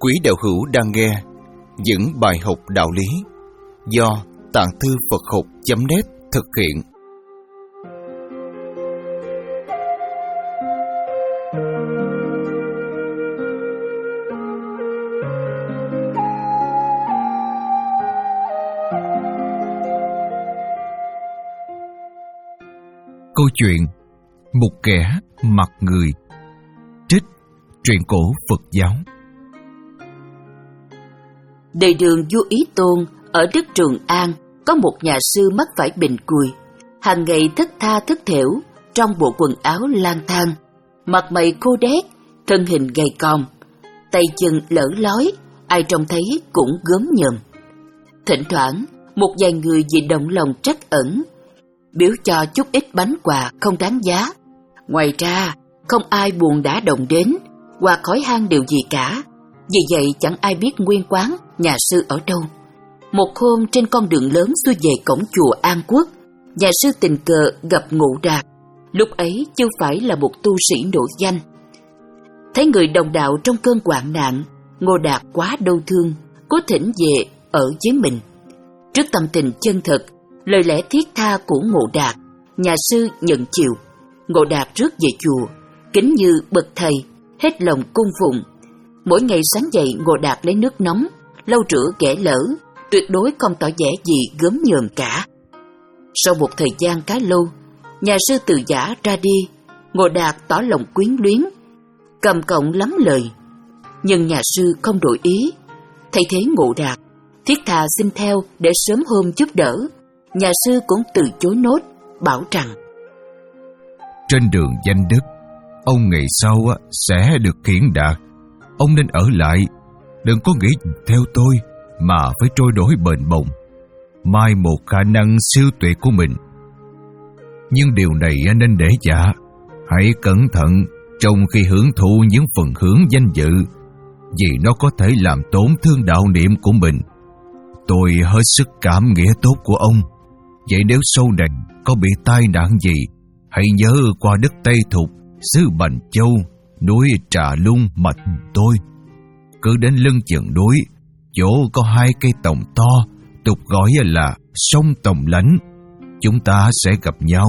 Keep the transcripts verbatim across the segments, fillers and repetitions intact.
Quý đạo hữu đang nghe những bài học đạo lý do Tạng Thư Phật Học chấm net thực hiện. Câu chuyện Một kẻ mặt người, trích truyện cổ Phật giáo. Đời đường vua Ý Tôn ở đất Trường An có một nhà sư mắc phải bệnh cùi, hàng ngày thất tha thất thểu trong bộ quần áo lang thang, mặt mày khô đét, thân hình gầy còm, tay chân lở lói, ai trông thấy cũng gớm nhờm. Thỉnh thoảng một vài người vì động lòng trắc ẩn biếu cho chút ít bánh quà không đáng giá. Ngoài ra không ai buồn đã động đến hoặc hỏi han điều gì cả. Vì vậy chẳng ai biết nguyên quán nhà sư ở đâu. Một hôm trên con đường lớn xuôi về cổng chùa An Quốc, nhà sư tình cờ gặp Ngộ Đạt. Lúc ấy chưa phải là một tu sĩ nổi danh. Thấy người đồng đạo trong cơn hoạn nạn, Ngộ Đạt quá đau thương, cố thỉnh về ở với mình. Trước tâm tình chân thật, lời lẽ thiết tha của Ngộ Đạt, nhà sư nhận chiều. Ngộ Đạt rước về chùa, kính như bậc thầy, hết lòng cung phụng. Mỗi ngày sáng dậy, Ngộ Đạt lấy nước nóng lau rửa ghẻ lỡ, tuyệt đối không tỏ vẻ gì gớm nhờm cả. Sau một thời gian khá lâu, nhà sư từ giả ra đi. Ngộ Đạt tỏ lòng quyến luyến, cầm cọng lắm lời, nhưng nhà sư không đổi ý. Thay thế Ngộ Đạt, thiết thà xin theo để sớm hôm giúp đỡ. Nhà sư cũng từ chối nốt, bảo rằng: trên đường danh đức, ông ngày sau sẽ được khiển đạt. Ông nên ở lại, đừng có nghĩ theo tôi mà phải trôi đổi bền bồng, mai một khả năng siêu tuyệt của mình. Nhưng điều này nên để dạ, hãy cẩn thận trong khi hưởng thụ những phần hưởng danh dự, vì nó có thể làm tổn thương đạo niệm của mình. Tôi hết sức cảm nghĩa tốt của ông, vậy nếu sau này có bị tai nạn gì, hãy nhớ qua đất Tây Thục, xứ Bành Châu, núi Trà Lung mà tôi. Cứ đến lưng chừng núi, chỗ có hai cây tòng to, tục gọi là sông Tòng Lãnh, chúng ta sẽ gặp nhau.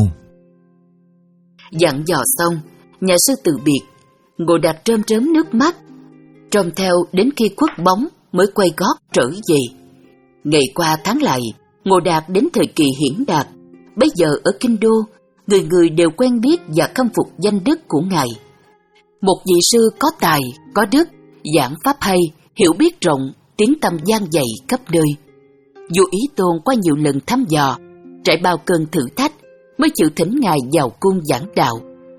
Dặn dò xong, nhà sư từ biệt. Ngộ Đạt trơm trớm nước mắt, trông theo đến khi khuất bóng mới quay gót trở về. Ngày qua tháng lại, Ngộ Đạt đến thời kỳ hiển đạt. Bây giờ ở Kinh Đô, người người đều quen biết và khâm phục danh đức của ngài. Một vị sư có tài, có đức, giảng pháp hay, hiểu biết rộng, tiếng tăm gian dày khắp nơi. Vua Ý Tôn qua nhiều lần thăm dò, trải bao cơn thử thách, mới chịu thỉnh ngài vào cung giảng đạo.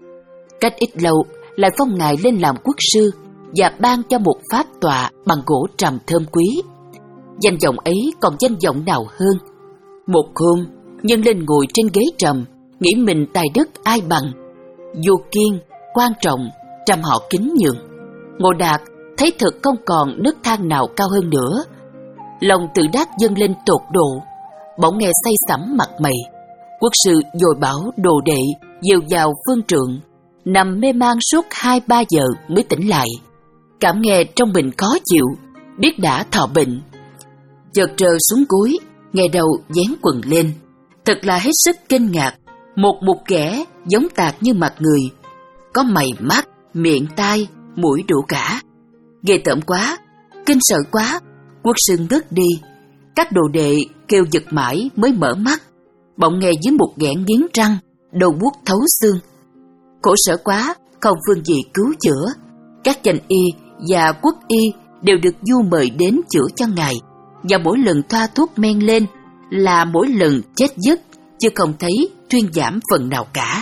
Cách ít lâu lại phong ngài lên làm quốc sư và ban cho một pháp tọa bằng gỗ trầm thơm quý. Danh vọng ấy còn danh vọng nào hơn. Một hôm, nhân lên ngồi trên ghế trầm, nghĩ mình tài đức ai bằng. Vua Kiên, quan trọng, trầm họ kính nhường. Ngộ Đạt thấy thực không còn nấc thang nào cao hơn nữa. Lòng tự đắc dâng lên tột độ, bỗng nghe say sẩm mặt mày. Quốc sư dồi bảo đồ đệ dìu vào phương trượng, nằm mê man suốt hai ba giờ mới tỉnh lại. Cảm nghe trong mình khó chịu, biết đã thọ bệnh, chợt trờ xuống gối, nghe đầu vén quần lên. Thật là hết sức kinh ngạc. Một một kẻ giống tạc như mặt người, có mày mắt, miệng tai, mũi đủ cả. Ghê tởm quá, kinh sợ quá. Quốc sư ngất đi. Các đồ đệ kêu giật mãi mới mở mắt, bỗng nghe dưới một nghẹn nghiến răng, đầu buốt thấu xương. Khổ sở quá, không phương gì cứu chữa. Các danh y và quốc y đều được vua mời đến chữa cho ngài, và mỗi lần thoa thuốc men lên là mỗi lần chết giấc, chứ không thấy thuyên giảm phần nào cả.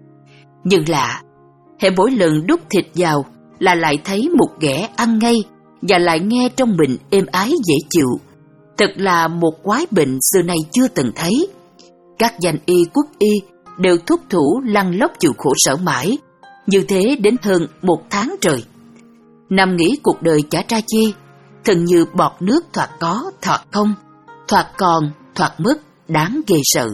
Nhưng lạ, hễ mỗi lần đút thịt vào là lại thấy một ghẻ ăn ngay, và lại nghe trong mình êm ái dễ chịu. Thật là một quái bệnh xưa nay chưa từng thấy. Các danh y quốc y đều thúc thủ lăn lóc chịu khổ sở mãi, như thế đến hơn một tháng trời. Nằm nghĩ cuộc đời chả ra chi, thần như bọt nước thoạt có thoạt không, thoạt còn thoạt mất, đáng ghê sợ.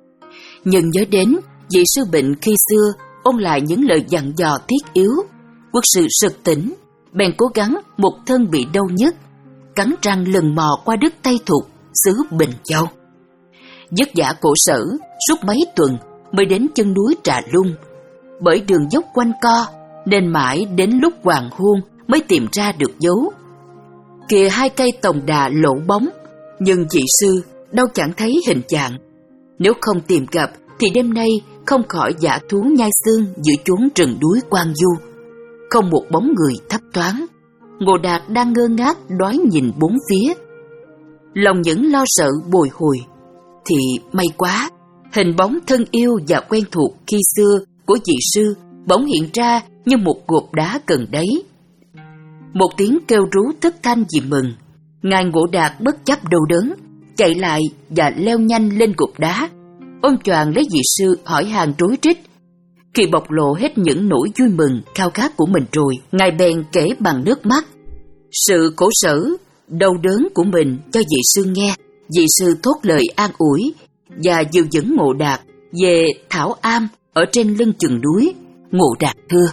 Nhưng nhớ đến vị sư bệnh khi xưa, ôn lại những lời dặn dò thiết yếu, quốc sư sực tỉnh, bèn cố gắng một thân bị đau nhức, cắn răng lần mò qua đất Tây Thục, xứ Bình Châu. Vất vả khổ sở suốt mấy tuần mới đến chân núi Trà Lung. Bởi đường dốc quanh co nên mãi đến lúc hoàng hôn mới tìm ra được dấu. Kìa hai cây tòng đà lộ bóng, nhưng vị sư đâu chẳng thấy hình dạng. Nếu không tìm gặp thì đêm nay không khỏi dã thú nhai xương giữa chốn rừng núi Quan Du. Không một bóng người thấp thoáng. Ngô Đạt đang ngơ ngác đoái nhìn bốn phía. Lòng những lo sợ bồi hồi. Thì may quá, hình bóng thân yêu và quen thuộc khi xưa của vị sư bỗng hiện ra như một gộp đá gần đấy. Một tiếng kêu rú thất thanh vì mừng. Ngài Ngộ Đạt bất chấp đau đớn, chạy lại và leo nhanh lên gộp đá, ôm choàng lấy vị sư hỏi han rối rít. Khi bộc lộ hết những nỗi vui mừng khao khát của mình rồi, Ngài bèn kể bằng nước mắt sự khổ sở, đau đớn của mình cho vị sư nghe. Vị sư thốt lời an ủi và dìu dẫn Ngộ Đạt về Thảo Am ở trên lưng chừng núi. Ngộ Đạt thưa: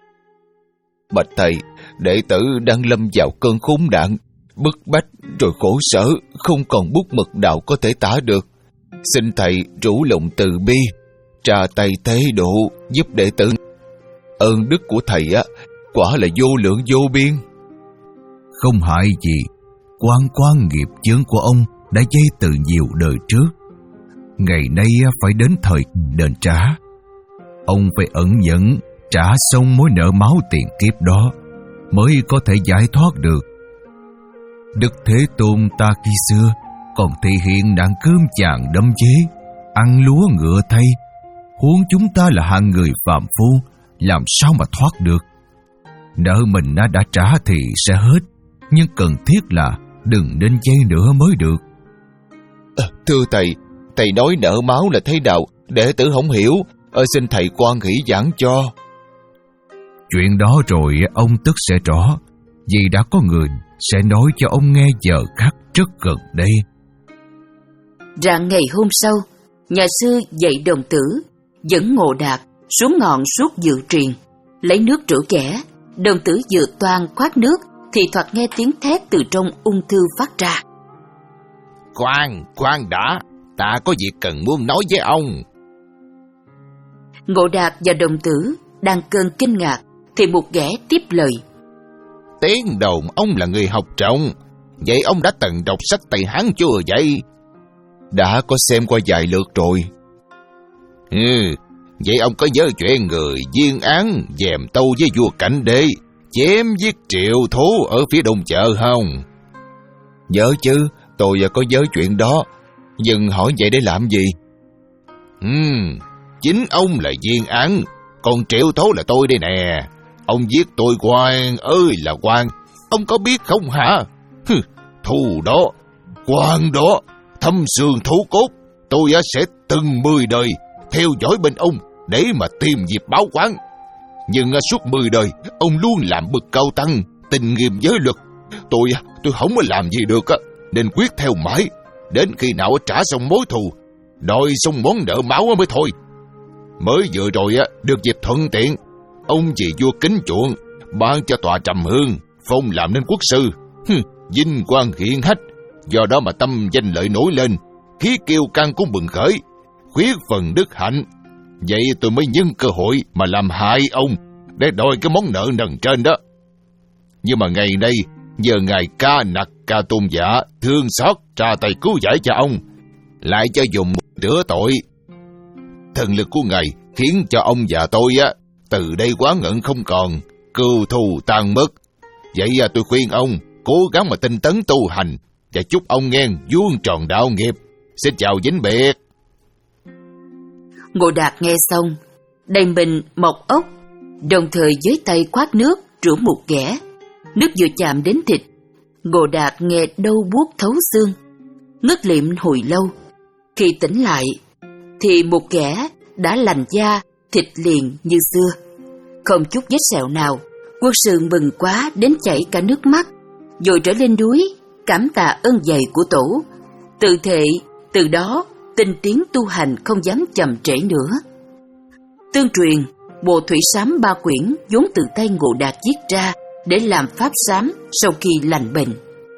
Bạch thầy, đệ tử đang lâm vào cơn khốn nạn, bức bách rồi khổ sở, không còn bút mực nào có thể tả được. Xin thầy rủ lòng từ bi, trà tay thế độ giúp đệ tử. Ơn đức của thầy á, quả là vô lượng vô biên. Không hại gì, quan quan nghiệp chướng của ông đã dây từ nhiều đời trước. Ngày nay phải đến thời đền trả. Ông phải ẩn nhẫn trả xong mối nợ máu tiền kiếp đó mới có thể giải thoát được. Đức Thế Tôn ta khi xưa còn thể hiện nạn cơm chàng đâm chế, ăn lúa ngựa thay. Huống chúng ta là hạng người phàm phu, làm sao mà thoát được? Nợ mình đã trả thì sẽ hết, nhưng cần thiết là đừng nên dây nữa mới được. À, thưa thầy, thầy nói nợ máu là thế nào, đệ tử không hiểu. Ờ, xin thầy quan hỷ giảng cho. Chuyện đó rồi ông tức sẽ rõ, vì đã có người sẽ nói cho ông nghe giờ khắc rất gần đây. Rạng ngày hôm sau, nhà sư dạy đồng tử, dẫn Ngộ Đạt xuống ngọn suốt dự truyền, lấy nước rửa kẻ. Đồng tử vừa toan khoát nước thì thoạt nghe tiếng thét từ trong ung thư phát ra. Khoan, khoan đã, ta có việc cần muốn nói với ông. Ngộ Đạt và đồng tử đang cơn kinh ngạc thì một ghẻ tiếp lời. Tiếng đồn ông là người học rộng, vậy ông đã từng đọc sách Tây Hán chưa vậy? Đã có xem qua vài lượt rồi. Ừ, vậy ông có nhớ chuyện người Diên Án dèm tâu với vua Cảnh Đế chém giết triệu thú ở phía đông chợ không? Nhớ chứ, tôi có nhớ chuyện đó, nhưng hỏi vậy để làm gì? Ừ, chính ông là Diên Án, còn triệu thú là tôi đây nè. Ông giết tôi quan ơi là quan, ông có biết không hả? Hừ, thù đó, quan đó, thâm xương thú cốt, tôi sẽ từng mười đời theo dõi bên ông để mà tìm dịp báo oán. Nhưng suốt mười đời, ông luôn làm bậc cao tăng, tình nghiêm giới luật. Tôi tôi không có làm gì được, nên quyết theo mãi, đến khi nào trả xong mối thù, đòi xong món nợ máu mới thôi. Mới vừa rồi được dịp thuận tiện, ông vì vua kính chuộng, ban cho tòa Trầm Hương, phong làm nên quốc sư. Hừ, vinh quang hiển hách, do đó mà tâm danh lợi nổi lên, khí kiêu căng cũng bừng khởi, khuyết phần đức hạnh. Vậy tôi mới nhân cơ hội mà làm hại ông để đòi cái món nợ nần trên đó. Nhưng mà ngày nay, giờ ngài ca nặc ca tôn giả thương xót ra tay cứu giải cho ông, lại cho dùng rửa tội. Thần lực của ngài khiến cho ông và tôi á từ đây quá ngận không còn, cừu thù tan mất. Vậy à, tôi khuyên ông cố gắng mà tinh tấn tu hành, và chúc ông nghe vuông tròn đạo nghiệp. Xin chào vĩnh biệt. Ngộ Đạt nghe xong, đầy mình mọc ốc, đồng thời với tay khoát nước rửa một ghẻ. Nước vừa chạm đến thịt, Ngộ Đạt nghe đau buốt thấu xương, ngất liệm hồi lâu. Khi tỉnh lại, thì một ghẻ đã lành da, thịt liền như xưa, không chút vết sẹo nào. Quốc sư mừng quá đến chảy cả nước mắt, rồi trở lên núi cảm tạ ơn dày của tổ, tự thệ từ đó tinh tiến tu hành không dám chậm trễ nữa. Tương truyền, bộ Thủy Sám ba quyển vốn từ tay Ngộ Đạt viết ra, để làm pháp xám sau khi lành bệnh.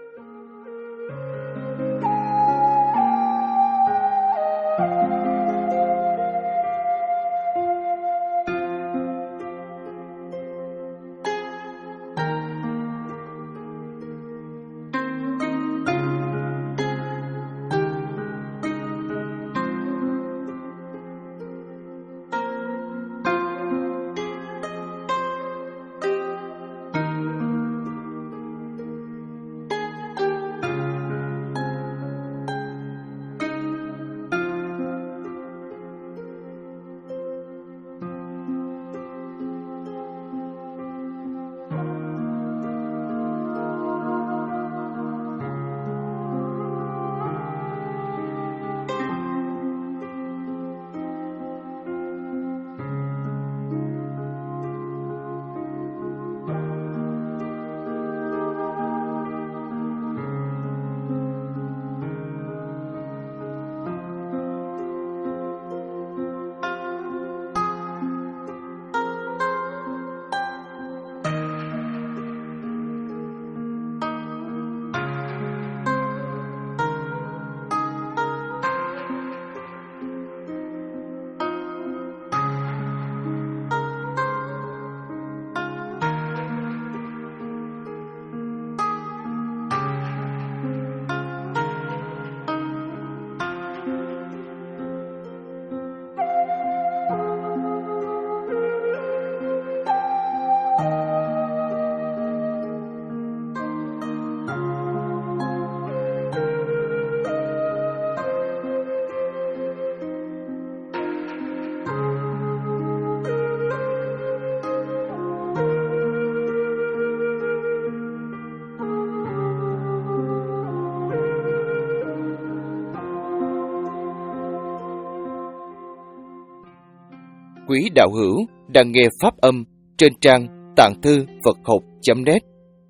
Quý đạo hữu đang nghe pháp âm trên trang tạng thư Phật học chấm net.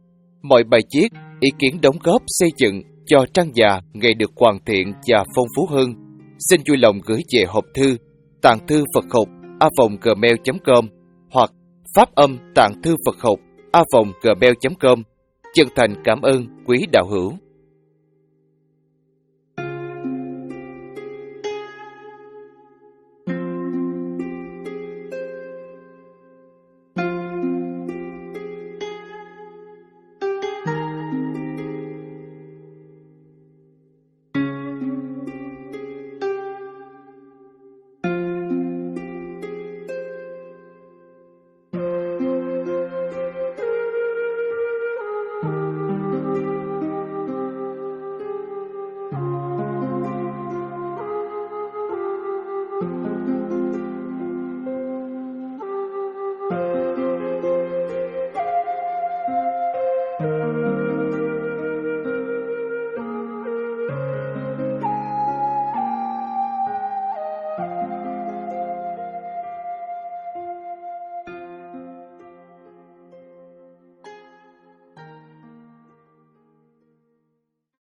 Mọi bài viết, ý kiến đóng góp xây dựng cho trang già ngày được hoàn thiện và phong phú hơn, xin vui lòng gửi về hộp thư tạng thư Phật học a vòng gmail chấm com hoặc pháp âm tạng thư Phật học a vòng gmail chấm com. Chân thành cảm ơn quý đạo hữu.